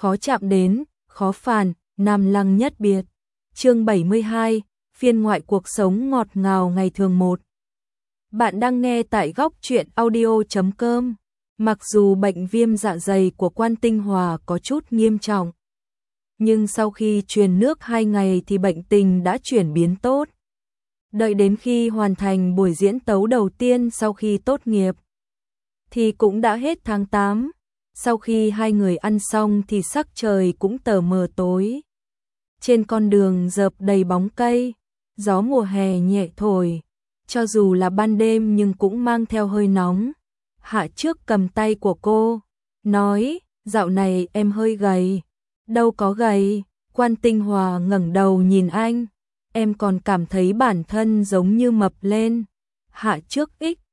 khó chạm đến, khó phản, Nam Lăng nhất biệt. Chương 72, phiên ngoại cuộc sống ngọt ngào ngày thường 1. Bạn đang nghe tại góc truyện audio.com. Mặc dù bệnh viêm dạ dày của Quan Tinh Hòa có chút nghiêm trọng, nhưng sau khi truyền nước 2 ngày thì bệnh tình đã chuyển biến tốt. Đợi đến khi hoàn thành buổi diễn tấu đầu tiên sau khi tốt nghiệp, thì cũng đã hết tháng 8. Sau khi hai người ăn xong thì sắc trời cũng tờ mờ tối. Trên con đường rợp đầy bóng cây, gió mùa hè nhẹ thổi, cho dù là ban đêm nhưng cũng mang theo hơi nóng. Hạ Trước cầm tay của cô, nói, dạo này em hơi gầy. Đâu có gầy, Quan Tinh Hòa ngẩng đầu nhìn anh, em còn cảm thấy bản thân giống như mập lên. Hạ Trước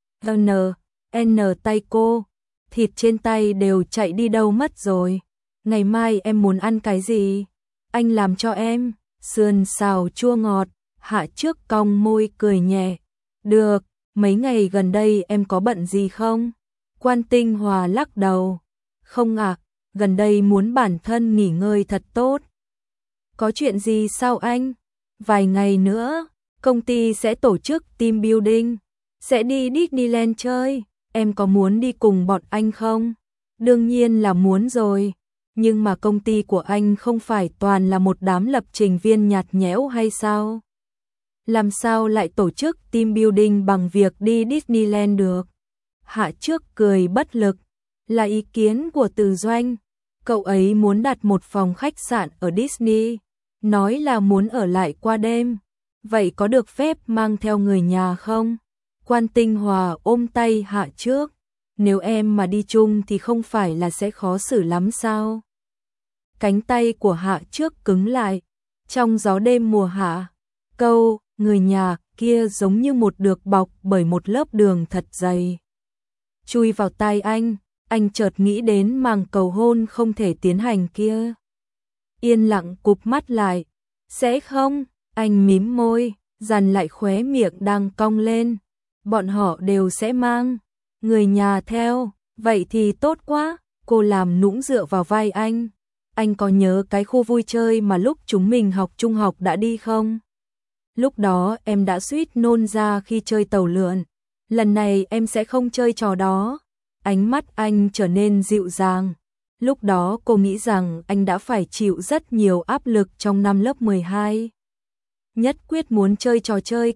n tay cô, thịt trên tay đều chạy đi đâu mất rồi. Ngày mai em muốn ăn cái gì? Anh làm cho em, sườn xào chua ngọt. Hạ Trước cong môi cười nhẹ. Được, mấy ngày gần đây em có bận gì không? Quan Tinh Hòa lắc đầu. Không ạ, gần đây muốn bản thân nghỉ ngơi thật tốt. Có chuyện gì sao anh? Vài ngày nữa, công ty sẽ tổ chức team building, sẽ đi Disneyland chơi. Em có muốn đi cùng bọn anh không? Đương nhiên là muốn rồi. Nhưng mà công ty của anh không phải toàn là một đám lập trình viên nhạt nhẽo hay sao? Làm sao lại tổ chức team building bằng việc đi Disneyland được? Hạ Trước cười bất lực. Là ý kiến của Từ Doanh. Cậu ấy muốn đặt một phòng khách sạn ở Disney. Nói là muốn ở lại qua đêm. Vậy có được phép mang theo người nhà không? Quan Tinh Hòa ôm tay Hạ Trước. Nếu em mà đi chung thì không phải là sẽ khó xử lắm sao? Cánh tay của Hạ Trước cứng lại. Trong gió đêm mùa hạ, câu người nhà kia giống như một được bọc bởi một lớp đường thật dày chui vào tai anh chợt nghĩ đến màn cầu hôn không thể tiến hành kia. Yên lặng cụp mắt lại. Sẽ không? Anh mím môi, dằn lại khóe miệng đang cong lên. Bọn họ đều sẽ mang người nhà theo, vậy thì tốt quá. Cô làm nũng dựa vào vai anh. Anh có nhớ cái khu vui chơi mà lúc chúng mình học trung học đã đi không? Lúc đó em đã suýt nôn ra khi chơi tàu lượn. Lần này em sẽ không chơi trò đó. Ánh mắt anh trở nên dịu dàng. Lúc đó cô nghĩ rằng anh đã phải chịu rất nhiều áp lực trong năm lớp 12. Nhất quyết muốn chơi trò chơi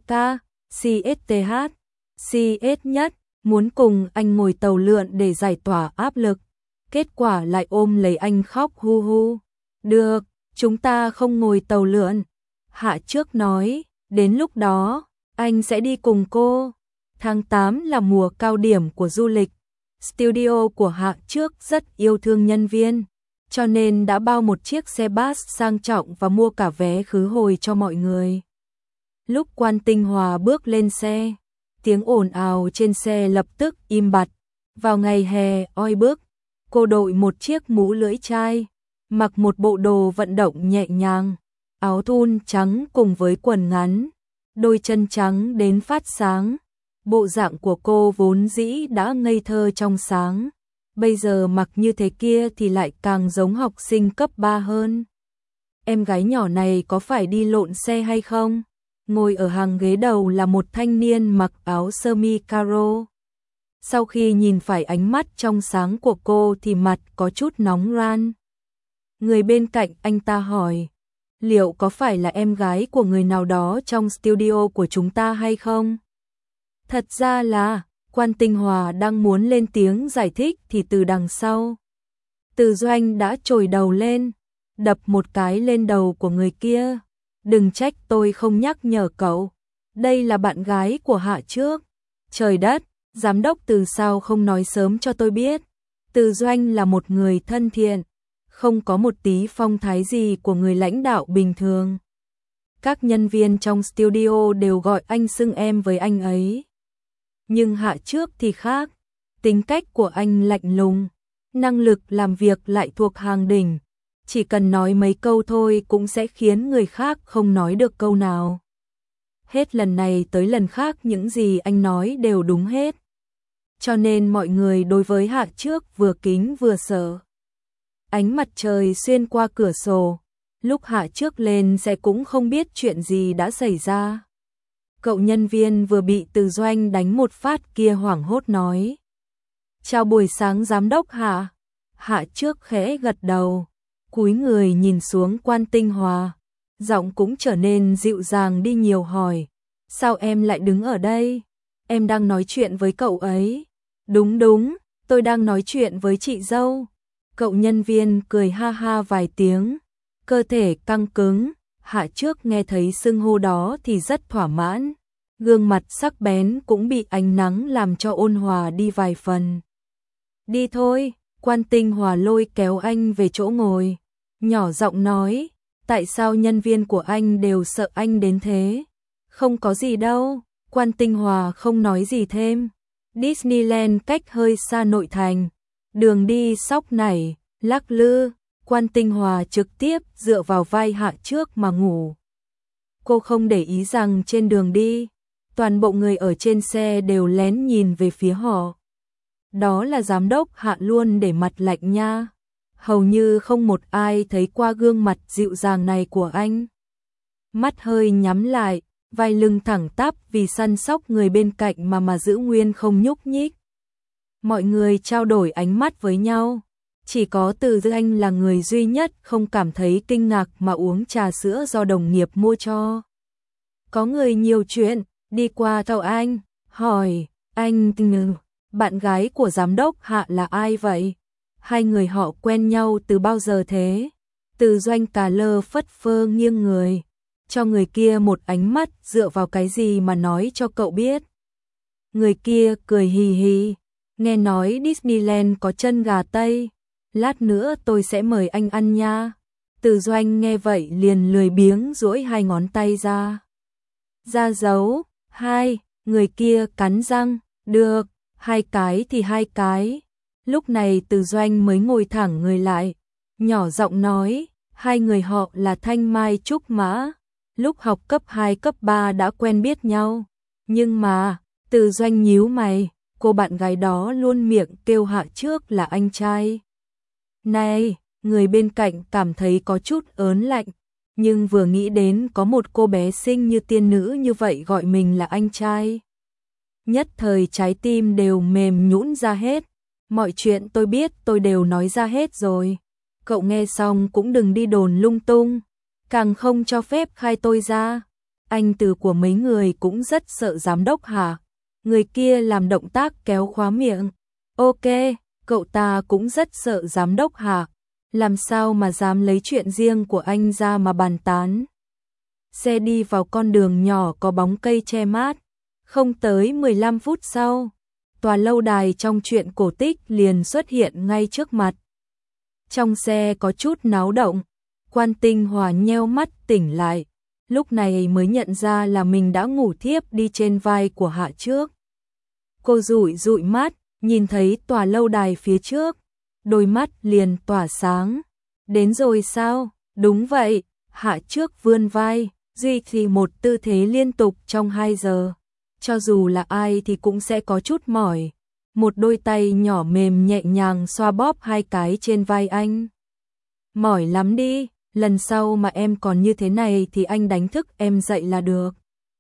CS nhất, muốn cùng anh ngồi tàu lượn để giải tỏa áp lực. Kết quả lại ôm lấy anh khóc hu hu. Được, chúng ta không ngồi tàu lượn. Hạ Trước nói, đến lúc đó, anh sẽ đi cùng cô. Tháng 8 là mùa cao điểm của du lịch. Studio của Hạ Trước rất yêu thương nhân viên, cho nên đã bao một chiếc xe bus sang trọng và mua cả vé khứ hồi cho mọi người. Lúc Quan Tinh Hòa bước lên xe, tiếng ồn ào trên xe lập tức im bặt. Vào ngày hè oi bức, cô đội một chiếc mũ lưỡi chai, mặc một bộ đồ vận động nhẹ nhàng, áo thun trắng cùng với quần ngắn, đôi chân trắng đến phát sáng. Bộ dạng của cô vốn dĩ đã ngây thơ trong sáng, bây giờ mặc như thế kia thì lại càng giống học sinh cấp 3 hơn. Em gái nhỏ này có phải đi lộn xe hay không? Ngồi ở hàng ghế đầu là một thanh niên mặc áo sơ mi caro. Sau khi nhìn phải ánh mắt trong sáng của cô thì mặt có chút nóng ran. Người bên cạnh anh ta hỏi, liệu có phải là em gái của người nào đó trong studio của chúng ta hay không? Thật ra là, Quan Tinh Hòa đang muốn lên tiếng giải thích thì từ đằng sau, Từ Doanh đã chổi đầu lên, đập một cái lên đầu của người kia. Đừng trách tôi không nhắc nhở cậu, đây là bạn gái của Hạ Trước. Trời đất, giám đốc Từ sao không nói sớm cho tôi biết. Từ Doanh là một người thân thiện, không có một tí phong thái gì của người lãnh đạo bình thường. Các nhân viên trong studio đều gọi anh xưng em với anh ấy. Nhưng Hạ Trước thì khác, tính cách của anh lạnh lùng, năng lực làm việc lại thuộc hàng đỉnh, chỉ cần nói mấy câu thôi cũng sẽ khiến người khác không nói được câu nào. Hết lần này tới lần khác những gì anh nói đều đúng hết. Cho nên mọi người đối với Hạ Trước vừa kính vừa sợ. Ánh mặt trời xuyên qua cửa sổ, lúc Hạ Trước lên xe cũng không biết chuyện gì đã xảy ra. Cậu nhân viên vừa bị Từ Doanh đánh một phát kia hoảng hốt nói. Chào buổi sáng giám đốc Hạ. Hạ Trước khẽ gật đầu, cúi người nhìn xuống Quan Tinh Hòa, giọng cũng trở nên dịu dàng đi nhiều, hỏi. Sao em lại đứng ở đây? Em đang nói chuyện với cậu ấy. Đúng, tôi đang nói chuyện với chị dâu. Cậu nhân viên cười ha ha vài tiếng, cơ thể căng cứng. Hạ Trước nghe thấy xưng hô đó thì rất thỏa mãn, gương mặt sắc bén cũng bị ánh nắng làm cho ôn hòa đi vài phần. Đi thôi, Quan Tinh Hòa lôi kéo anh về chỗ ngồi, nhỏ giọng nói, tại sao nhân viên của anh đều sợ anh đến thế? Không có gì đâu, Quan Tinh Hòa không nói gì thêm. Disneyland cách hơi xa nội thành, đường đi sóc nảy, lắc lư, Quan Tinh Hòa trực tiếp dựa vào vai Hạ Trước mà ngủ. Cô không để ý rằng trên đường đi, toàn bộ người ở trên xe đều lén nhìn về phía họ. Đó là giám đốc Hạ luôn để mặt lạnh nha. Hầu như không một ai thấy qua gương mặt dịu dàng này của anh. Mắt hơi nhắm lại, vai lưng thẳng tắp vì săn sóc người bên cạnh mà giữ nguyên không nhúc nhích. Mọi người trao đổi ánh mắt với nhau. Chỉ có Từ Doanh là người duy nhất không cảm thấy kinh ngạc mà uống trà sữa do đồng nghiệp mua cho. Có người nhiều chuyện, đi qua cậu anh, hỏi, anh bạn gái của giám đốc Hạ là ai vậy? Hai người họ quen nhau từ bao giờ thế? Từ Doanh cà lơ phất phơ nghiêng người, cho người kia một ánh mắt, dựa vào cái gì mà nói cho cậu biết? Người kia cười hì hì, nghe nói Disneyland có chân gà Tây, lát nữa tôi sẽ mời anh ăn nha. Từ Doanh nghe vậy liền lười biếng duỗi hai ngón tay ra. Ra dấu, hai, người kia cắn răng, được, hai cái thì hai cái. Lúc này Từ Doanh mới ngồi thẳng người lại, nhỏ giọng nói, hai người họ là Thanh Mai Trúc Mã, lúc học cấp 2 cấp 3 đã quen biết nhau. Nhưng mà, Từ Doanh nhíu mày, cô bạn gái đó luôn miệng kêu Hạ Trước là anh trai. Này, người bên cạnh cảm thấy có chút ớn lạnh, nhưng vừa nghĩ đến có một cô bé xinh như tiên nữ như vậy gọi mình là anh trai, nhất thời trái tim đều mềm nhũn ra hết. Mọi chuyện tôi biết tôi đều nói ra hết rồi. Cậu nghe xong cũng đừng đi đồn lung tung, càng không cho phép khai tôi ra. Anh Từ của mấy người cũng rất sợ giám đốc Hạ. Người kia làm động tác kéo khóa miệng. Ok, cậu ta cũng rất sợ giám đốc Hạ. Làm sao mà dám lấy chuyện riêng của anh ra mà bàn tán. Xe đi vào con đường nhỏ có bóng cây che mát. Không tới 15 phút sau, tòa lâu đài trong truyện cổ tích liền xuất hiện ngay trước mặt. Trong xe có chút náo động, Quan Tinh Hòa nheo mắt tỉnh lại, lúc này mới nhận ra là mình đã ngủ thiếp đi trên vai của Hạ Trước. Cô dụi dụi mắt, nhìn thấy tòa lâu đài phía trước, đôi mắt liền tỏa sáng. Đến rồi sao? Đúng vậy, Hạ Trước vươn vai, duy trì một tư thế liên tục trong 2 giờ. Cho dù là ai thì cũng sẽ có chút mỏi. Một đôi tay nhỏ mềm nhẹ nhàng xoa bóp hai cái trên vai anh. Mỏi lắm đi, lần sau mà em còn như thế này thì anh đánh thức em dậy là được.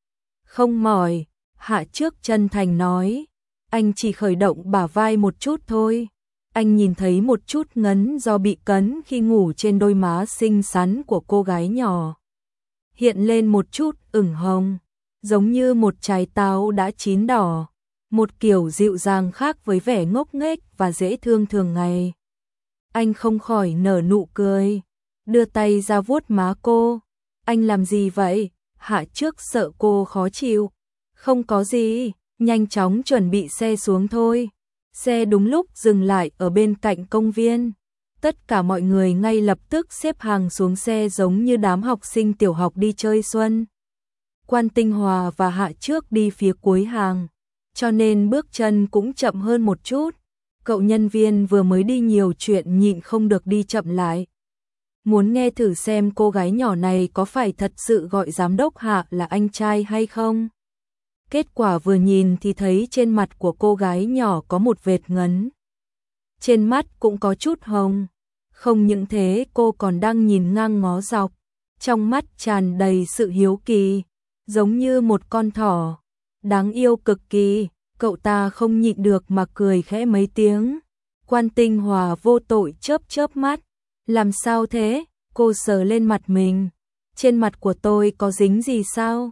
Không mỏi, Hạ Trước chân thành nói. Anh chỉ khởi động bả vai một chút thôi. Anh nhìn thấy một chút ngấn do bị cấn khi ngủ trên đôi má xinh xắn của cô gái nhỏ. Hiện lên một chút ửng hồng, giống như một trái táo đã chín đỏ, một kiểu dịu dàng khác với vẻ ngốc nghếch và dễ thương thường ngày. Anh không khỏi nở nụ cười, đưa tay ra vuốt má cô. Anh làm gì vậy? Hạ Trước sợ cô khó chịu. Không có gì, nhanh chóng chuẩn bị xe xuống thôi. Xe đúng lúc dừng lại ở bên cạnh công viên. Tất cả mọi người ngay lập tức xếp hàng xuống xe giống như đám học sinh tiểu học đi chơi xuân. Quan Tinh Hòa và Hạ Trước đi phía cuối hàng, cho nên bước chân cũng chậm hơn một chút. Cậu nhân viên vừa mới đi nhiều chuyện nhịn không được đi chậm lại. Muốn nghe thử xem cô gái nhỏ này có phải thật sự gọi giám đốc Hạ là anh trai hay không. Kết quả vừa nhìn thì thấy trên mặt của cô gái nhỏ có một vệt ngấn. Trên mắt cũng có chút hồng. Không những thế cô còn đang nhìn ngang ngó dọc, trong mắt tràn đầy sự hiếu kỳ, giống như một con thỏ, đáng yêu cực kỳ. Cậu ta không nhịn được mà cười khẽ mấy tiếng. Quan Tinh Hòa vô tội chớp chớp mắt. Làm sao thế? Cô sờ lên mặt mình. Trên mặt của tôi có dính gì sao?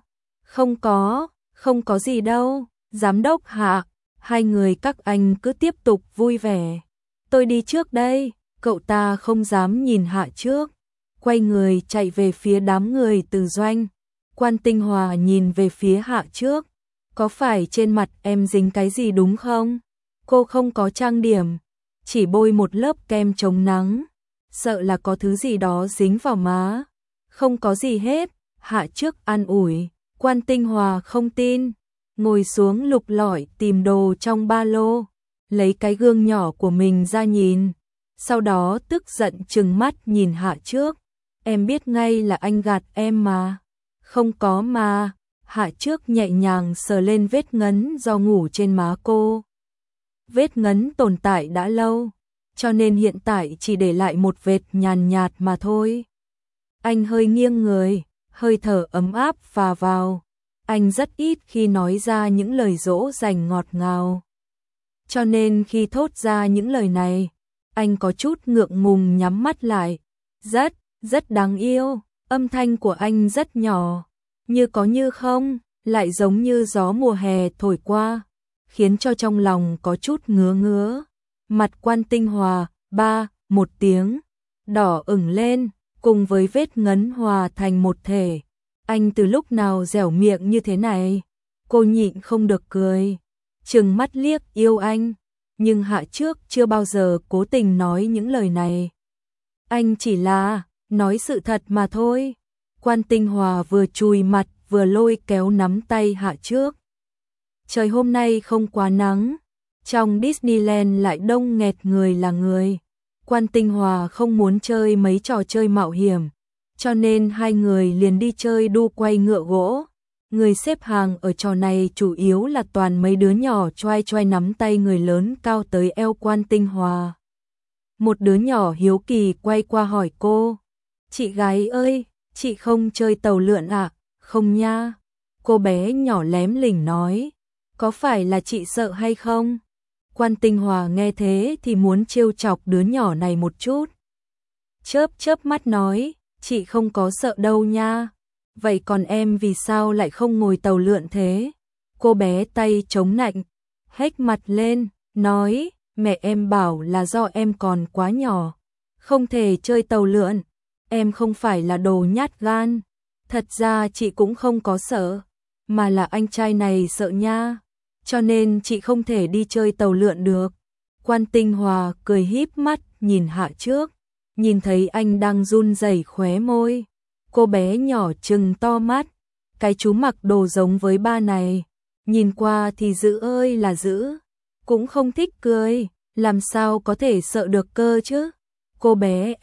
Không có gì đâu. Giám đốc Hạ, hai người các anh cứ tiếp tục vui vẻ. Tôi đi trước đây. Cậu ta không dám nhìn Hạ trước, quay người chạy về phía đám người từ doanh. Quan Tinh Hòa nhìn về phía Hạ trước. Có phải trên mặt em dính cái gì đúng không? Cô không có trang điểm, chỉ bôi một lớp kem chống nắng, sợ là có thứ gì đó dính vào má. Không có gì hết, Hạ trước an ủi. Quan Tinh Hòa không tin, ngồi xuống lục lọi tìm đồ trong ba lô, lấy cái gương nhỏ của mình ra nhìn, sau đó tức giận trừng mắt nhìn Hạ trước. Em biết ngay là anh gạt em mà. Không có mà. Hạ trước nhẹ nhàng sờ lên vết ngấn do ngủ trên má cô. Vết ngấn tồn tại đã lâu, cho nên hiện tại chỉ để lại một vệt nhàn nhạt mà thôi. Anh hơi nghiêng người, hơi thở ấm áp phà vào. Anh rất ít khi nói ra những lời dỗ dành ngọt ngào, cho nên khi thốt ra những lời này, anh có chút ngượng ngùng nhắm mắt lại. Rất đáng yêu. Âm thanh của anh rất nhỏ, như có như không, lại giống như gió mùa hè thổi qua, khiến cho trong lòng có chút ngứa ngứa. Mặt Quan Tinh Hòa, một tiếng, đỏ ửng lên, cùng với vết ngấn hòa thành một thể. Anh từ lúc nào dẻo miệng như thế này? Cô nhịn không được cười, trừng mắt liếc yêu anh, nhưng Hạ trước chưa bao giờ cố tình nói những lời này. Anh chỉ là nói sự thật mà thôi. Quan Tinh Hòa vừa chùi mặt vừa lôi kéo nắm tay Hạ trước. Trời hôm nay không quá nắng, trong Disneyland lại đông nghẹt người là người. Quan Tinh Hòa không muốn chơi mấy trò chơi mạo hiểm, cho nên hai người liền đi chơi đu quay ngựa gỗ. Người xếp hàng ở trò này chủ yếu là toàn mấy đứa nhỏ choai choai nắm tay người lớn cao tới eo Quan Tinh Hòa. Một đứa nhỏ hiếu kỳ quay qua hỏi cô: "Chị gái ơi, chị không chơi tàu lượn à?" "Không nha." Cô bé nhỏ lém lỉnh nói. "Có phải là chị sợ hay không?" Quan Tinh Hòa nghe thế thì muốn trêu chọc đứa nhỏ này một chút. Chớp chớp mắt nói: "Chị không có sợ đâu nha." "Vậy còn em vì sao lại không ngồi tàu lượn thế?" Cô bé tay chống nạnh, hếch mặt lên, nói: "Mẹ em bảo là do em còn quá nhỏ, không thể chơi tàu lượn. Em không phải là đồ nhát gan. Thật ra chị cũng không có sợ, mà là anh trai này sợ nha, cho nên chị không thể đi chơi tàu lượn được." Quan Tinh Hòa cười híp mắt nhìn Hạ trước, nhìn thấy anh đang run rẩy khóe môi. Cô bé nhỏ trừng to mắt, cái chú mặc đồ giống với ba này, nhìn qua thì dữ ơi là dữ, cũng không thích cười, làm sao có thể sợ được cơ chứ. Cô bé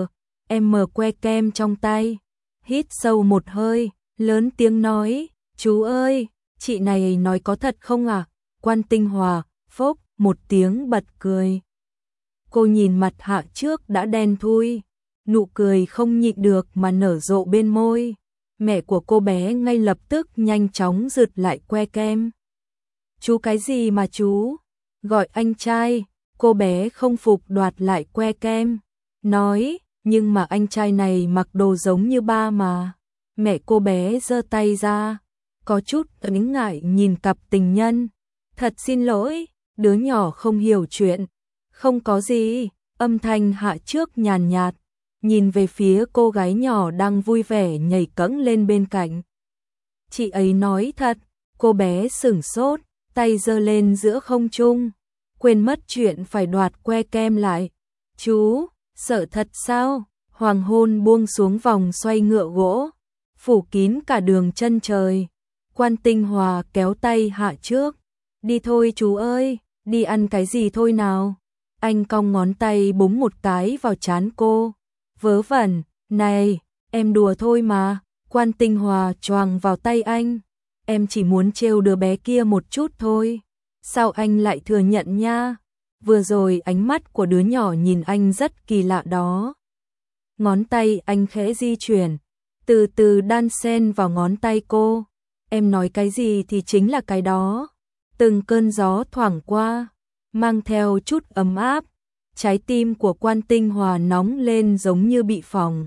M que kem trong tay, hít sâu một hơi, lớn tiếng nói: "Chú ơi, chị này nói có thật không à?" Quan Tinh Hòa phốc một tiếng bật cười. Cô nhìn mặt Hạ trước đã đen thui, nụ cười không nhịn được mà nở rộ bên môi. Mẹ của cô bé ngay lập tức nhanh chóng rượt lại que kem. "Chú cái gì mà chú? Gọi anh trai." Cô bé không phục đoạt lại que kem, nói: "Nhưng mà anh trai này mặc đồ giống như ba mà." Mẹ cô bé giơ tay ra, có chút ngại ngại nhìn cặp tình nhân. "Thật xin lỗi, đứa nhỏ không hiểu chuyện." "Không có gì." Âm thanh Hạ trước nhàn nhạt, nhìn về phía cô gái nhỏ đang vui vẻ nhảy cẫng lên bên cạnh. "Chị ấy nói thật." Cô bé sửng sốt, tay giơ lên giữa không trung, quên mất chuyện phải đoạt que kem lại. "Chú, sợ thật sao?" Hoàng hôn buông xuống vòng xoay ngựa gỗ, phủ kín cả đường chân trời. Quan Tinh Hòa kéo tay Hạ trước. "Đi thôi chú ơi, đi ăn cái gì thôi nào." Anh cong ngón tay búng một cái vào trán cô. "Vớ vẩn, này, em đùa thôi mà." Quan Tinh Hòa choàng vào tay anh. "Em chỉ muốn trêu đứa bé kia một chút thôi. Sao anh lại thừa nhận nha?" Vừa rồi ánh mắt của đứa nhỏ nhìn anh rất kỳ lạ đó. Ngón tay anh khẽ di chuyển, từ từ đan xen vào ngón tay cô. Em nói cái gì thì chính là cái đó. Từng cơn gió thoảng qua, mang theo chút ấm áp. Trái tim của Quan Tinh Hòa nóng lên giống như bị phỏng.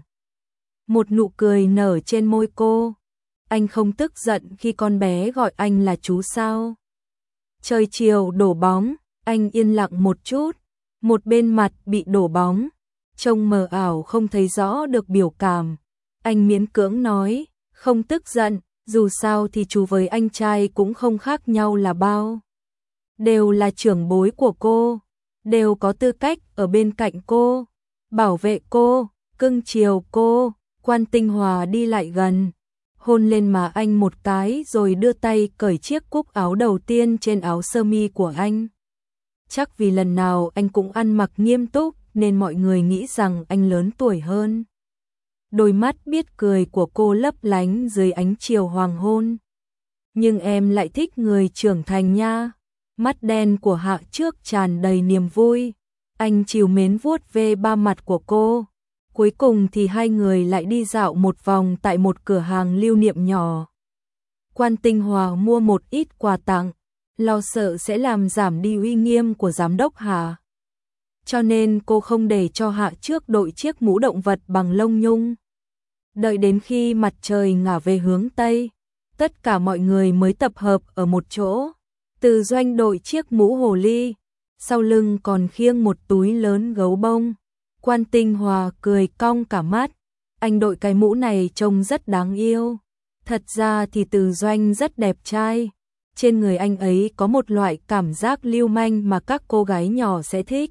Một nụ cười nở trên môi cô. Anh không tức giận khi con bé gọi anh là chú sao? Trời chiều đổ bóng, anh yên lặng một chút. Một bên mặt bị đổ bóng, trông mờ ảo không thấy rõ được biểu cảm. Anh miễn cưỡng nói, không tức giận, dù sao thì chú với anh trai cũng không khác nhau là bao. Đều là trưởng bối của cô, đều có tư cách ở bên cạnh cô, bảo vệ cô, cưng chiều cô. Quan Tinh Hòa đi lại gần, hôn lên má anh một cái rồi đưa tay cởi chiếc cúc áo đầu tiên trên áo sơ mi của anh. Chắc vì lần nào anh cũng ăn mặc nghiêm túc nên mọi người nghĩ rằng anh lớn tuổi hơn. Đôi mắt biết cười của cô lấp lánh dưới ánh chiều hoàng hôn. Nhưng em lại thích người trưởng thành nha. Mắt đen của Hạ Trước tràn đầy niềm vui. Anh trìu mến vuốt ve ba mặt của cô. Cuối cùng thì hai người lại đi dạo một vòng tại một cửa hàng lưu niệm nhỏ. Quan Tinh Hòa mua một ít quà tặng, lo sợ sẽ làm giảm đi uy nghiêm của giám đốc Hạ. Cho nên cô không để cho Hạ Trước đội chiếc mũ động vật bằng lông nhung. Đợi đến khi mặt trời ngả về hướng Tây, tất cả mọi người mới tập hợp ở một chỗ. Từ Doanh đội chiếc mũ hồ ly, sau lưng còn khiêng một túi lớn gấu bông. Quan Tinh Hòa cười cong cả mắt, anh đội cái mũ này trông rất đáng yêu. Thật ra thì Từ Doanh rất đẹp trai, trên người anh ấy có một loại cảm giác lưu manh mà các cô gái nhỏ sẽ thích.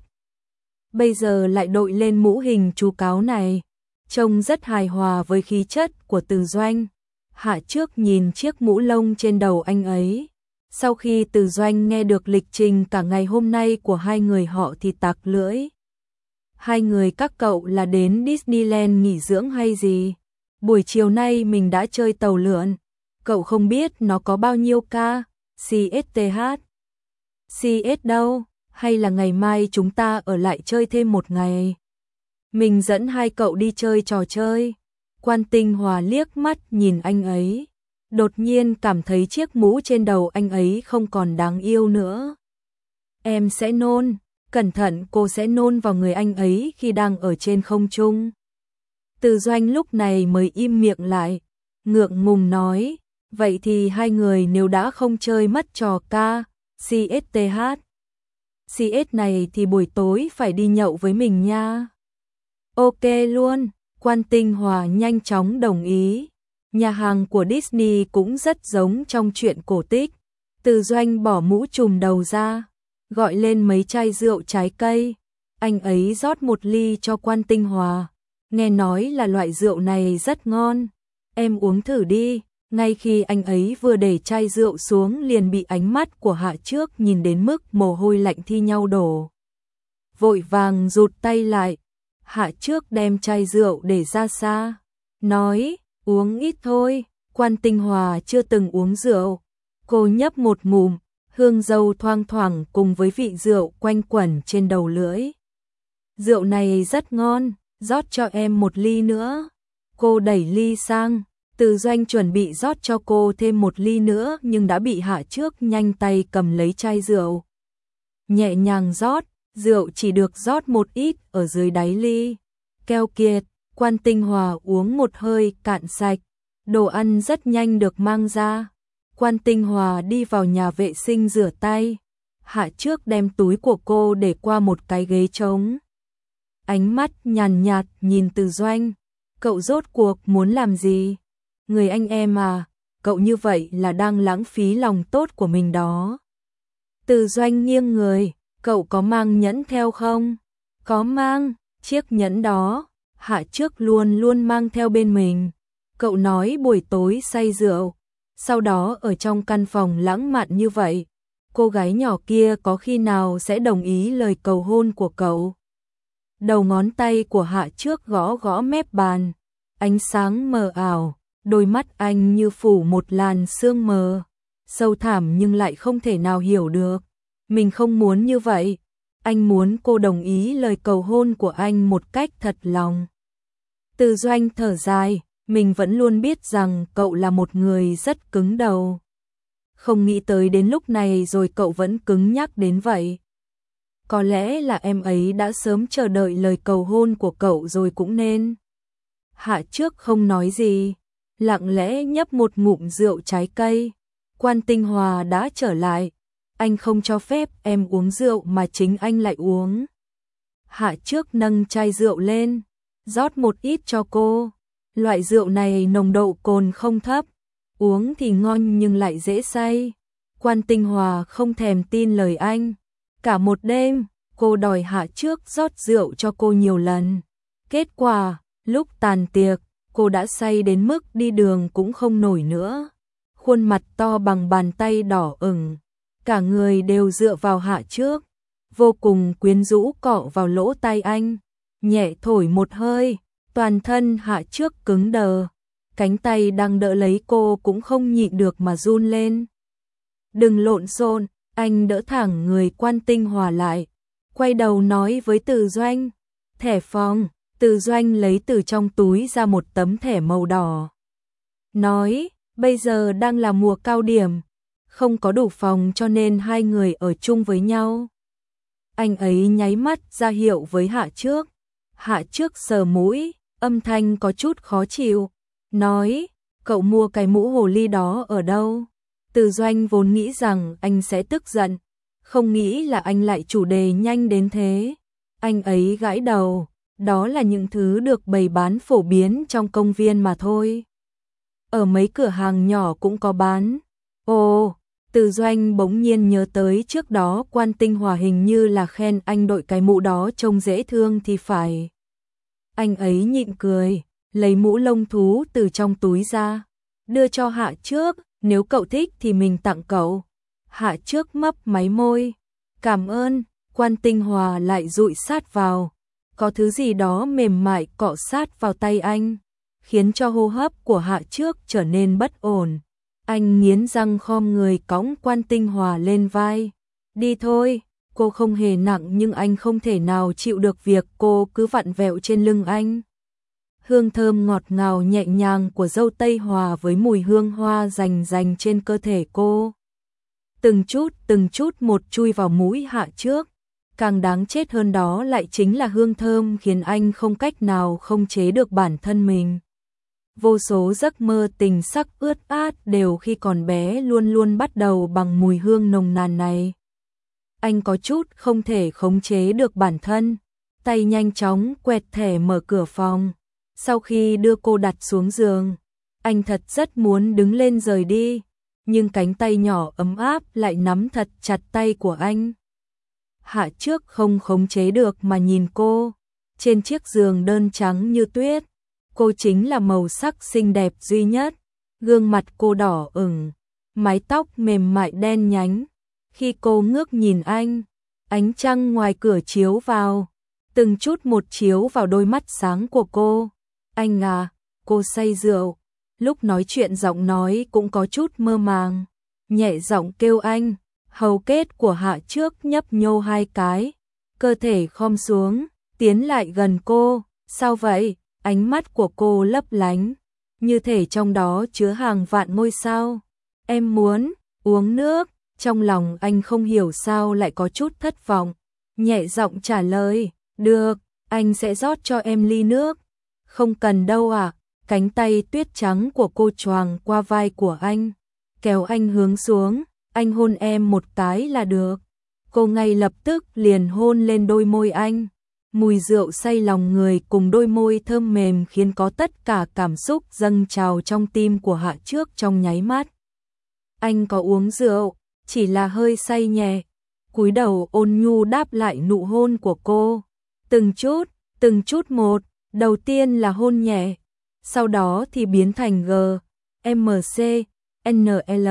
Bây giờ lại đội lên mũ hình chú cáo này, trông rất hài hòa với khí chất của Từ Doanh. Hạ Trước nhìn chiếc mũ lông trên đầu anh ấy. Sau khi Từ Doanh nghe được lịch trình cả ngày hôm nay của hai người họ thì tặc lưỡi. Hai người các cậu là đến Disneyland nghỉ dưỡng hay gì? Buổi chiều nay mình đã chơi tàu lượn. Cậu không biết nó có bao nhiêu ca, CSTH. CS đâu? Hay là ngày mai chúng ta ở lại chơi thêm một ngày? Mình dẫn hai cậu đi chơi trò chơi. Quan Tinh Hòa liếc mắt nhìn anh ấy. Đột nhiên cảm thấy chiếc mũ trên đầu anh ấy không còn đáng yêu nữa. Em sẽ nôn, cẩn thận cô sẽ nôn vào người anh ấy khi đang ở trên không trung. Từ Doanh lúc này mới im miệng lại, ngượng ngùng nói, vậy thì hai người nếu đã không chơi mất trò ca, CSTH. CS này thì buổi tối phải đi nhậu với mình nha. Ok luôn, Quan Tinh Hòa nhanh chóng đồng ý. Nhà hàng của Disney cũng rất giống trong truyện cổ tích. Từ Doanh bỏ mũ trùm đầu ra, gọi lên mấy chai rượu trái cây. Anh ấy rót một ly cho Quan Tinh Hòa. Nghe nói là loại rượu này rất ngon. Em uống thử đi. Ngay khi anh ấy vừa để chai rượu xuống liền bị ánh mắt của Hạ Trước nhìn đến mức mồ hôi lạnh thi nhau đổ. Vội vàng rụt tay lại. Hạ Trước đem chai rượu để ra xa. Nói, uống ít thôi. Quan Tinh Hòa chưa từng uống rượu. Cô nhấp một ngụm, hương dâu thoang thoảng cùng với vị rượu quanh quẩn trên đầu lưỡi. Rượu này rất ngon, rót cho em một ly nữa. Cô đẩy ly sang. Từ Doanh chuẩn bị rót cho cô thêm một ly nữa nhưng đã bị Hạ Trước nhanh tay cầm lấy chai rượu. Nhẹ nhàng rót, rượu chỉ được rót một ít ở dưới đáy ly. Keo kiệt, Quan Tinh Hòa uống một hơi cạn sạch. Đồ ăn rất nhanh được mang ra. Quan Tinh Hòa đi vào nhà vệ sinh rửa tay. Hạ Trước đem túi của cô để qua một cái ghế trống. Ánh mắt nhàn nhạt nhìn Từ Doanh. Cậu rốt cuộc muốn làm gì? Người anh em à, cậu như vậy là đang lãng phí lòng tốt của mình đó. Từ Doanh nghiêng người, cậu có mang nhẫn theo không? Có mang, chiếc nhẫn đó, Hạ Trước luôn luôn mang theo bên mình. Cậu nói buổi tối say rượu, sau đó ở trong căn phòng lãng mạn như vậy, cô gái nhỏ kia có khi nào sẽ đồng ý lời cầu hôn của cậu? Đầu ngón tay của Hạ Trước gõ gõ mép bàn, ánh sáng mờ ảo. Đôi mắt anh như phủ một làn sương mờ, sâu thẳm nhưng lại không thể nào hiểu được. Mình không muốn như vậy. Anh muốn cô đồng ý lời cầu hôn của anh một cách thật lòng. Từ Doanh thở dài, mình vẫn luôn biết rằng cậu là một người rất cứng đầu. Không nghĩ tới đến lúc này rồi cậu vẫn cứng nhắc đến vậy. Có lẽ là em ấy đã sớm chờ đợi lời cầu hôn của cậu rồi cũng nên. Hạ Trước không nói gì, lặng lẽ nhấp một ngụm rượu trái cây. Quan Tinh Hòa đã trở lại, anh không cho phép em uống rượu mà chính anh lại uống. Hạ Trước nâng chai rượu lên, rót một ít cho cô. Loại rượu này nồng độ cồn không thấp, uống thì ngon nhưng lại dễ say. Quan Tinh Hòa không thèm tin lời anh. Cả một đêm, cô đòi Hạ Trước rót rượu cho cô nhiều lần. Kết quả, lúc tàn tiệc, cô đã say đến mức đi đường cũng không nổi nữa. Khuôn mặt to bằng bàn tay đỏ ửng, cả người đều dựa vào Hạ Trước, vô cùng quyến rũ cọ vào lỗ tai anh, nhẹ thổi một hơi, toàn thân Hạ Trước cứng đờ, cánh tay đang đỡ lấy cô cũng không nhịn được mà run lên. Đừng lộn xộn, anh đỡ thẳng người Quan Tinh Hòa lại, quay đầu nói với Từ Doanh, thẻ phòng. Từ Doanh lấy từ trong túi ra một tấm thẻ màu đỏ. Nói, bây giờ đang là mùa cao điểm, không có đủ phòng cho nên hai người ở chung với nhau. Anh ấy nháy mắt ra hiệu với Hạ Trước. Hạ Trước sờ mũi, âm thanh có chút khó chịu. Nói, cậu mua cái mũ hồ ly đó ở đâu? Từ Doanh vốn nghĩ rằng anh sẽ tức giận, không nghĩ là anh lại chủ đề nhanh đến thế. Anh ấy gãi đầu. Đó là những thứ được bày bán phổ biến trong công viên mà thôi. Ở mấy cửa hàng nhỏ cũng có bán. Ồ, Từ Doanh bỗng nhiên nhớ tới trước đó Quan Tinh Hòa hình như là khen anh đội cái mũ đó trông dễ thương thì phải. Anh ấy nhịn cười, lấy mũ lông thú từ trong túi ra, đưa cho Hạ Trước, nếu cậu thích thì mình tặng cậu. Hạ Trước mấp máy môi, cảm ơn. Quan Tinh Hòa lại dụi sát vào. Có thứ gì đó mềm mại cọ sát vào tay anh, khiến cho hô hấp của Hạ Trước trở nên bất ổn. Anh nghiến răng khom người cõng Quan Tinh Hòa lên vai. Đi thôi, cô không hề nặng nhưng anh không thể nào chịu được việc cô cứ vặn vẹo trên lưng anh. Hương thơm ngọt ngào nhẹ nhàng của dâu tây hòa với mùi hương hoa rành rành trên cơ thể cô. Từng chút một chui vào mũi Hạ Trước. Càng đáng chết hơn đó lại chính là hương thơm khiến anh không cách nào không chế được bản thân mình. Vô số giấc mơ tình sắc ướt át đều khi còn bé luôn luôn bắt đầu bằng mùi hương nồng nàn này. Anh có chút không thể khống chế được bản thân, tay nhanh chóng quẹt thẻ mở cửa phòng. Sau khi đưa cô đặt xuống giường, anh thật rất muốn đứng lên rời đi, nhưng cánh tay nhỏ ấm áp lại nắm thật chặt tay của anh. Hạ Trước không khống chế được mà nhìn cô, trên chiếc giường đơn trắng như tuyết, cô chính là màu sắc xinh đẹp duy nhất, gương mặt cô đỏ ửng, mái tóc mềm mại đen nhánh. Khi cô ngước nhìn anh, ánh trăng ngoài cửa chiếu vào, từng chút một chiếu vào đôi mắt sáng của cô. Anh à, cô say rượu, lúc nói chuyện giọng nói cũng có chút mơ màng, nhẹ giọng kêu anh. Hầu kết của Hạ Trước nhấp nhô hai cái, cơ thể khom xuống, tiến lại gần cô. Sao vậy? Ánh mắt của cô lấp lánh, như thể trong đó chứa hàng vạn ngôi sao. Em muốn uống nước. Trong lòng anh không hiểu sao lại có chút thất vọng, nhẹ giọng trả lời, được, anh sẽ rót cho em ly nước. Không cần đâu ạ. Cánh tay tuyết trắng của cô choàng qua vai của anh, kéo anh hướng xuống. Anh hôn em một cái là được. Cô ngay lập tức liền hôn lên đôi môi anh. Mùi rượu say lòng người cùng đôi môi thơm mềm khiến có tất cả cảm xúc dâng trào trong tim của Hạ Trước trong nháy mắt. Anh có uống rượu, chỉ là hơi say nhẹ. Cúi đầu ôn nhu đáp lại nụ hôn của cô. Từng chút một, đầu tiên là hôn nhẹ, sau đó thì biến thành G, MC, NL,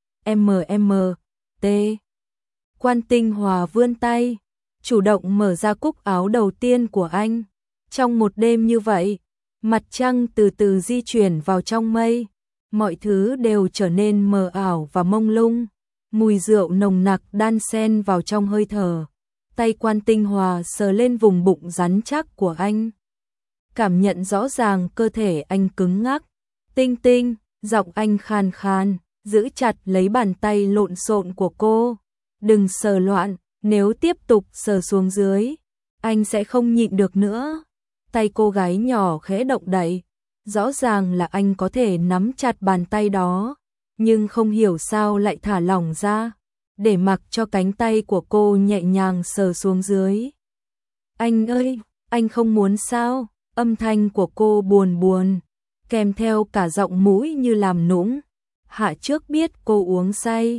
MMT. Quan Tinh Hòa vươn tay, chủ động mở ra cúc áo đầu tiên của anh. Trong một đêm như vậy, mặt trăng từ từ di chuyển vào trong mây, mọi thứ đều trở nên mờ ảo và mông lung. Mùi rượu nồng nặc đan xen vào trong hơi thở, Tay Quan Tinh Hòa sờ lên vùng bụng rắn chắc của anh. Cảm nhận rõ ràng cơ thể anh cứng ngắc. Tinh Tinh, giọng anh khàn khàn, giữ chặt lấy bàn tay lộn xộn của cô. Đừng sờ loạn, nếu tiếp tục sờ xuống dưới, anh sẽ không nhịn được nữa. Tay cô gái nhỏ khẽ động đậy. Rõ ràng là anh có thể nắm chặt bàn tay đó, nhưng không hiểu sao lại thả lỏng ra, để mặc cho cánh tay của cô nhẹ nhàng sờ xuống dưới. Anh ơi, anh không muốn sao? Âm thanh của cô buồn buồn, kèm theo cả giọng mũi như làm nũng. Hạ Trước biết cô uống say.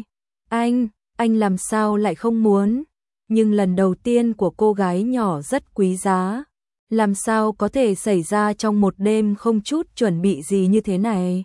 Anh làm sao lại không muốn? Nhưng lần đầu tiên của cô gái nhỏ rất quý giá. Làm sao có thể xảy ra trong một đêm không chút chuẩn bị gì như thế này?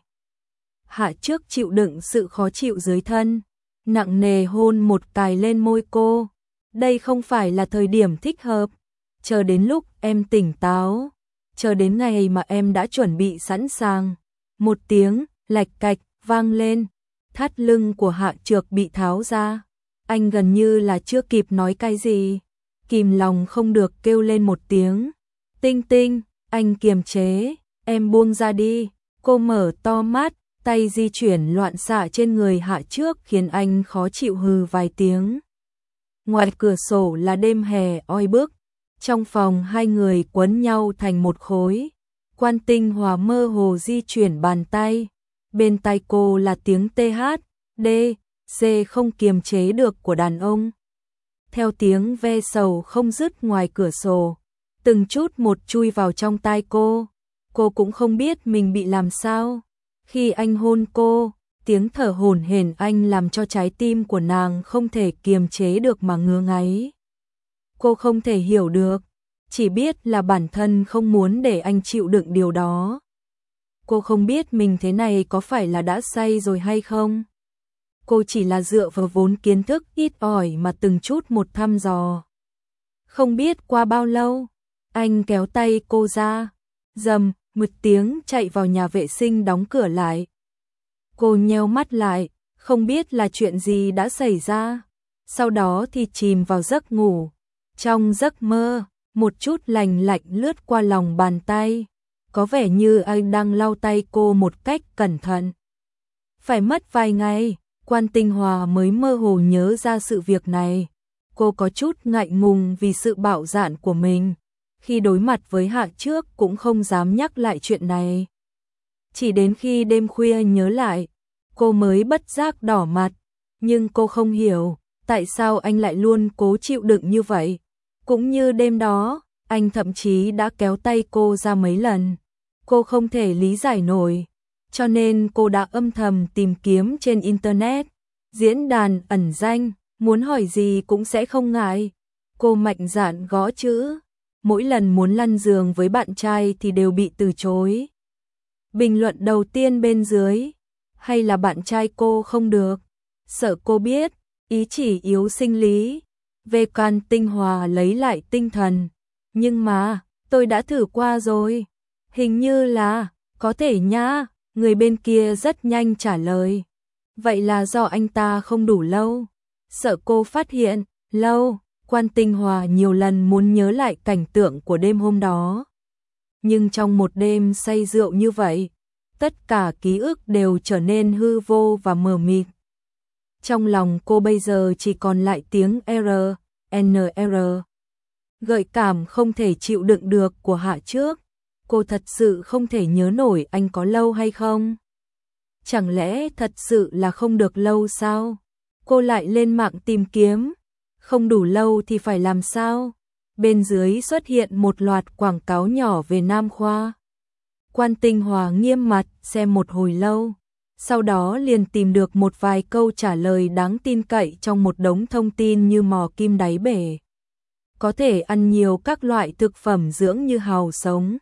Hạ Trước chịu đựng sự khó chịu dưới thân, nặng nề hôn một cái lên môi cô. Đây không phải là thời điểm thích hợp. Chờ đến lúc em tỉnh táo, chờ đến ngày mà em đã chuẩn bị sẵn sàng. Một tiếng lạch cạch vang lên, thắt lưng của Hạ Trược bị tháo ra. Anh gần như là chưa kịp nói cái gì, kìm lòng không được kêu lên một tiếng. Tinh Tinh, anh kiềm chế, em buông ra đi. Cô mở to mắt, tay di chuyển loạn xạ trên người Hạ Trước khiến anh khó chịu hừ vài tiếng. Ngoài cửa sổ là đêm hè oi bức, trong phòng hai người quấn nhau thành một khối. Quan Tinh Hòa mơ hồ di chuyển bàn tay, bên tai cô là tiếng TH, D, C không kiềm chế được của đàn ông. Theo tiếng ve sầu không dứt ngoài cửa sổ, từng chút một chui vào trong tai cô cũng không biết mình bị làm sao. Khi anh hôn cô, tiếng thở hổn hển anh làm cho trái tim của nàng không thể kiềm chế được mà ngứa ngáy. Cô không thể hiểu được, chỉ biết là bản thân không muốn để anh chịu đựng điều đó. Cô không biết mình thế này có phải là đã say rồi hay không. Cô chỉ là dựa vào vốn kiến thức ít ỏi mà từng chút một thăm dò. Không biết qua bao lâu, anh kéo tay cô ra, rầm một tiếng chạy vào nhà vệ sinh đóng cửa lại. Cô nheo mắt lại, không biết là chuyện gì đã xảy ra. Sau đó thì chìm vào giấc ngủ. Trong giấc mơ, một chút lành lạnh lướt qua lòng bàn tay, có vẻ như anh đang lau tay cô một cách cẩn thận. Phải mất vài ngày, Quan Tinh Hòa mới mơ hồ nhớ ra sự việc này. Cô có chút ngại ngùng vì sự bạo dạn của mình. Khi đối mặt với Hạ Trước cũng không dám nhắc lại chuyện này. Chỉ đến khi đêm khuya nhớ lại, cô mới bất giác đỏ mặt. Nhưng cô không hiểu, tại sao anh lại luôn cố chịu đựng như vậy. Cũng như đêm đó, anh thậm chí đã kéo tay cô ra mấy lần. Cô không thể lý giải nổi, cho nên cô đã âm thầm tìm kiếm trên Internet, diễn đàn ẩn danh, muốn hỏi gì cũng sẽ không ngại. Cô mạnh dạn gõ chữ, mỗi lần muốn lăn giường với bạn trai thì đều bị từ chối. Bình luận đầu tiên bên dưới, hay là bạn trai cô không được, sợ cô biết, ý chỉ yếu sinh lý. Về Quan Tinh Hòa lấy lại tinh thần, nhưng mà, tôi đã thử qua rồi, hình như là, có thể nha, người bên kia rất nhanh trả lời. Vậy là do anh ta không đủ lâu, sợ cô phát hiện, lâu. Quan Tinh Hòa nhiều lần muốn nhớ lại cảnh tượng của đêm hôm đó. Nhưng trong một đêm say rượu như vậy, tất cả ký ức đều trở nên hư vô và mờ mịt. Trong lòng cô bây giờ chỉ còn lại tiếng R, NR. Gợi cảm không thể chịu đựng được của Hạ Trước. Cô thật sự không thể nhớ nổi anh có lâu hay không. Chẳng lẽ thật sự là không được lâu sao? Cô lại lên mạng tìm kiếm. Không đủ lâu thì phải làm sao? Bên dưới xuất hiện một loạt quảng cáo nhỏ về Nam Khoa. Quan Tinh Hòa nghiêm mặt xem một hồi lâu, sau đó liền tìm được một vài câu trả lời đáng tin cậy trong một đống thông tin như mò kim đáy bể. Có thể ăn nhiều các loại thực phẩm dưỡng như hàu sống,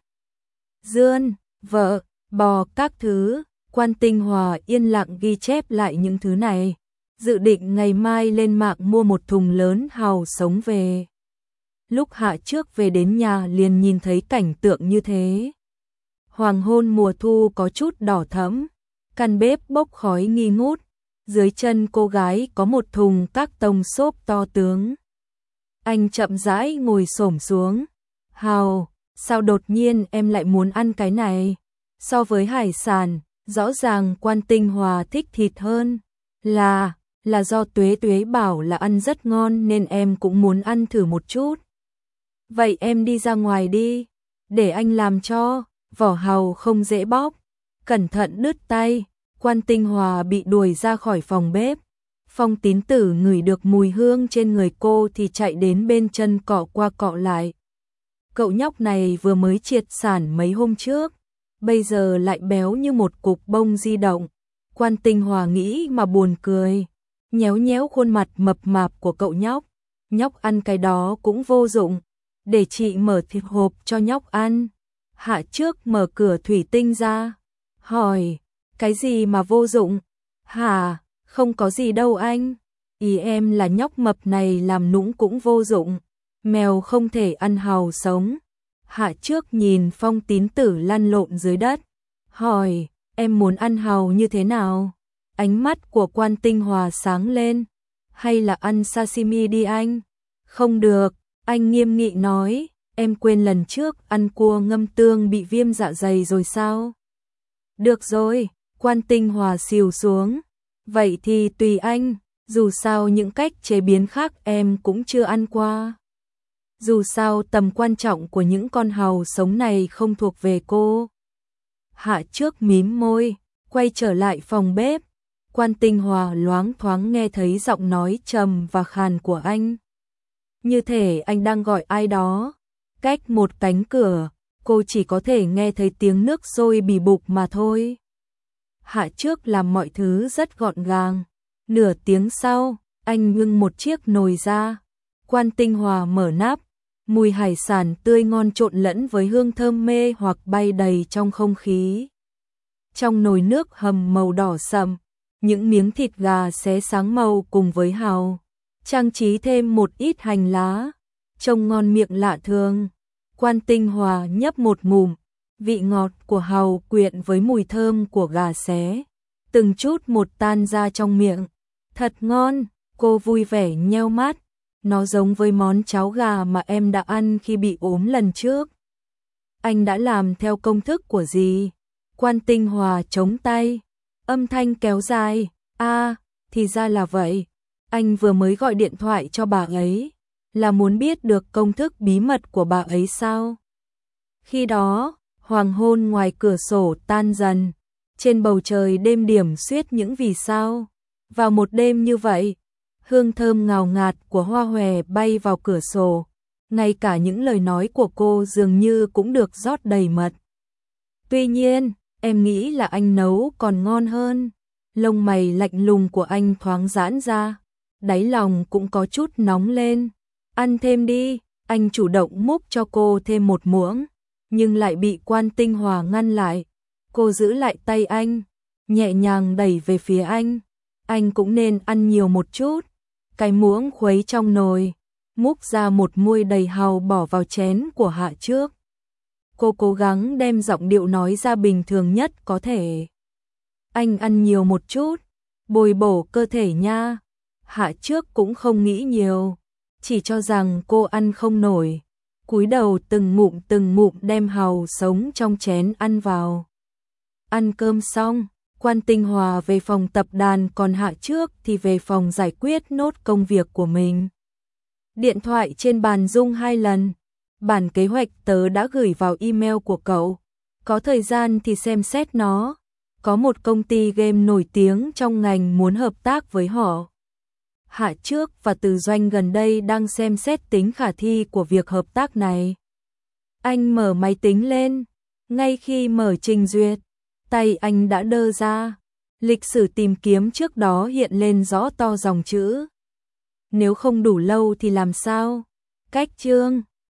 dưa, vợ, bò các thứ. Quan Tinh Hòa yên lặng ghi chép lại những thứ này, dự định ngày mai lên mạng mua một thùng lớn hàu sống về. Lúc Hạ Trước về đến nhà liền nhìn thấy cảnh tượng như thế. Hoàng hôn mùa thu có chút đỏ thẫm, căn bếp bốc khói nghi ngút, dưới chân cô gái có một thùng các tông xốp to tướng. Anh chậm rãi ngồi xổm xuống. Hào, sao đột nhiên em lại muốn ăn cái này? So với hải sản, rõ ràng Quan Tinh Hòa thích thịt hơn. Là do Tuế Tuế bảo là ăn rất ngon nên em cũng muốn ăn thử một chút. Vậy em đi ra ngoài đi, để anh làm cho, vỏ hàu không dễ bóp. Cẩn thận đứt tay, Quan Tinh Hòa bị đuổi ra khỏi phòng bếp. Phong Tín Tử ngửi được mùi hương trên người cô thì chạy đến bên chân cọ qua cọ lại. Cậu nhóc này vừa mới triệt sản mấy hôm trước, bây giờ lại béo như một cục bông di động. Quan Tinh Hòa nghĩ mà buồn cười, nhéo nhéo khuôn mặt mập mạp của cậu nhóc. Nhóc ăn cái đó cũng vô dụng, để chị mở thịt hộp cho nhóc ăn. Hạ Trước mở cửa thủy tinh ra, hỏi, cái gì mà vô dụng? Hả, không có gì đâu anh. Ý em là nhóc mập này làm nũng cũng vô dụng. Mèo không thể ăn hàu sống. Hạ Trước nhìn Phong Tín Tử lăn lộn dưới đất, hỏi, em muốn ăn hàu như thế nào? Ánh mắt của Quan Tinh Hòa sáng lên. Hay là ăn sashimi đi anh? Không được, anh nghiêm nghị nói, em quên lần trước ăn cua ngâm tương bị viêm dạ dày rồi sao? Được rồi, Quan Tinh Hòa xìu xuống. Vậy thì tùy anh, dù sao những cách chế biến khác em cũng chưa ăn qua. Dù sao tầm quan trọng của những con hàu sống này không thuộc về cô. Hạ Trước mím môi, quay trở lại phòng bếp. Quan Tinh Hòa loáng thoáng nghe thấy giọng nói trầm và khàn của anh. Như thể anh đang gọi ai đó. Cách một cánh cửa, cô chỉ có thể nghe thấy tiếng nước sôi bì bụp mà thôi. Hạ Trước làm mọi thứ rất gọn gàng. Nửa tiếng sau, anh ngưng một chiếc nồi ra. Quan Tinh Hòa mở nắp. Mùi hải sản tươi ngon trộn lẫn với hương thơm mê hoặc bay đầy trong không khí. Trong nồi nước hầm màu đỏ sậm, những miếng thịt gà xé sáng màu cùng với hàu, trang trí thêm một ít hành lá, trông ngon miệng lạ thường. Quan Tinh Hòa nhấp một ngụm, vị ngọt của hàu quyện với mùi thơm của gà xé, từng chút một tan ra trong miệng. Thật ngon, cô vui vẻ nheo mắt. Nó giống với món cháo gà mà em đã ăn khi bị ốm lần trước. Anh đã làm theo công thức của gì? Quan Tinh Hòa chống tay, âm thanh kéo dài. Thì ra là vậy. Anh vừa mới gọi điện thoại cho bà ấy, là muốn biết được công thức bí mật của bà ấy sao? Khi đó, hoàng hôn ngoài cửa sổ tan dần, trên bầu trời đêm điểm xuyết những vì sao. Vào một đêm như vậy, hương thơm ngào ngạt của hoa hòe bay vào cửa sổ, ngay cả những lời nói của cô dường như cũng được rót đầy mật. Tuy nhiên, em nghĩ là anh nấu còn ngon hơn. Lông mày lạnh lùng của anh thoáng giãn ra, đáy lòng cũng có chút nóng lên. Ăn thêm đi, anh chủ động múc cho cô thêm một muỗng, nhưng lại bị Quan Tinh Hòa ngăn lại. Cô giữ lại tay anh, nhẹ nhàng đẩy về phía anh. Anh cũng nên ăn nhiều một chút. Cái muỗng khuấy trong nồi, múc ra một muôi đầy hàu bỏ vào chén của Hạ Trước. Cô cố gắng đem giọng điệu nói ra bình thường nhất có thể. Anh ăn nhiều một chút, bồi bổ cơ thể nha. Hạ Trước cũng không nghĩ nhiều, chỉ cho rằng cô ăn không nổi. Cúi đầu từng ngụm đem hàu sống trong chén ăn vào. Ăn cơm xong, Quan Tinh Hòa về phòng tập đàn, còn Hạ Trước thì về phòng giải quyết nốt công việc của mình. Điện thoại trên bàn rung 2 lần. Bản kế hoạch tớ đã gửi vào email của cậu. Có thời gian thì xem xét nó. Có một công ty game nổi tiếng trong ngành muốn hợp tác với họ. Hạ Trước và Từ Doanh gần đây đang xem xét tính khả thi của việc hợp tác này. Anh mở máy tính lên. Ngay khi mở trình duyệt, tay anh đã đơ ra. Lịch sử tìm kiếm trước đó hiện lên rõ to dòng chữ. Nếu không đủ lâu thì làm sao? Cách chương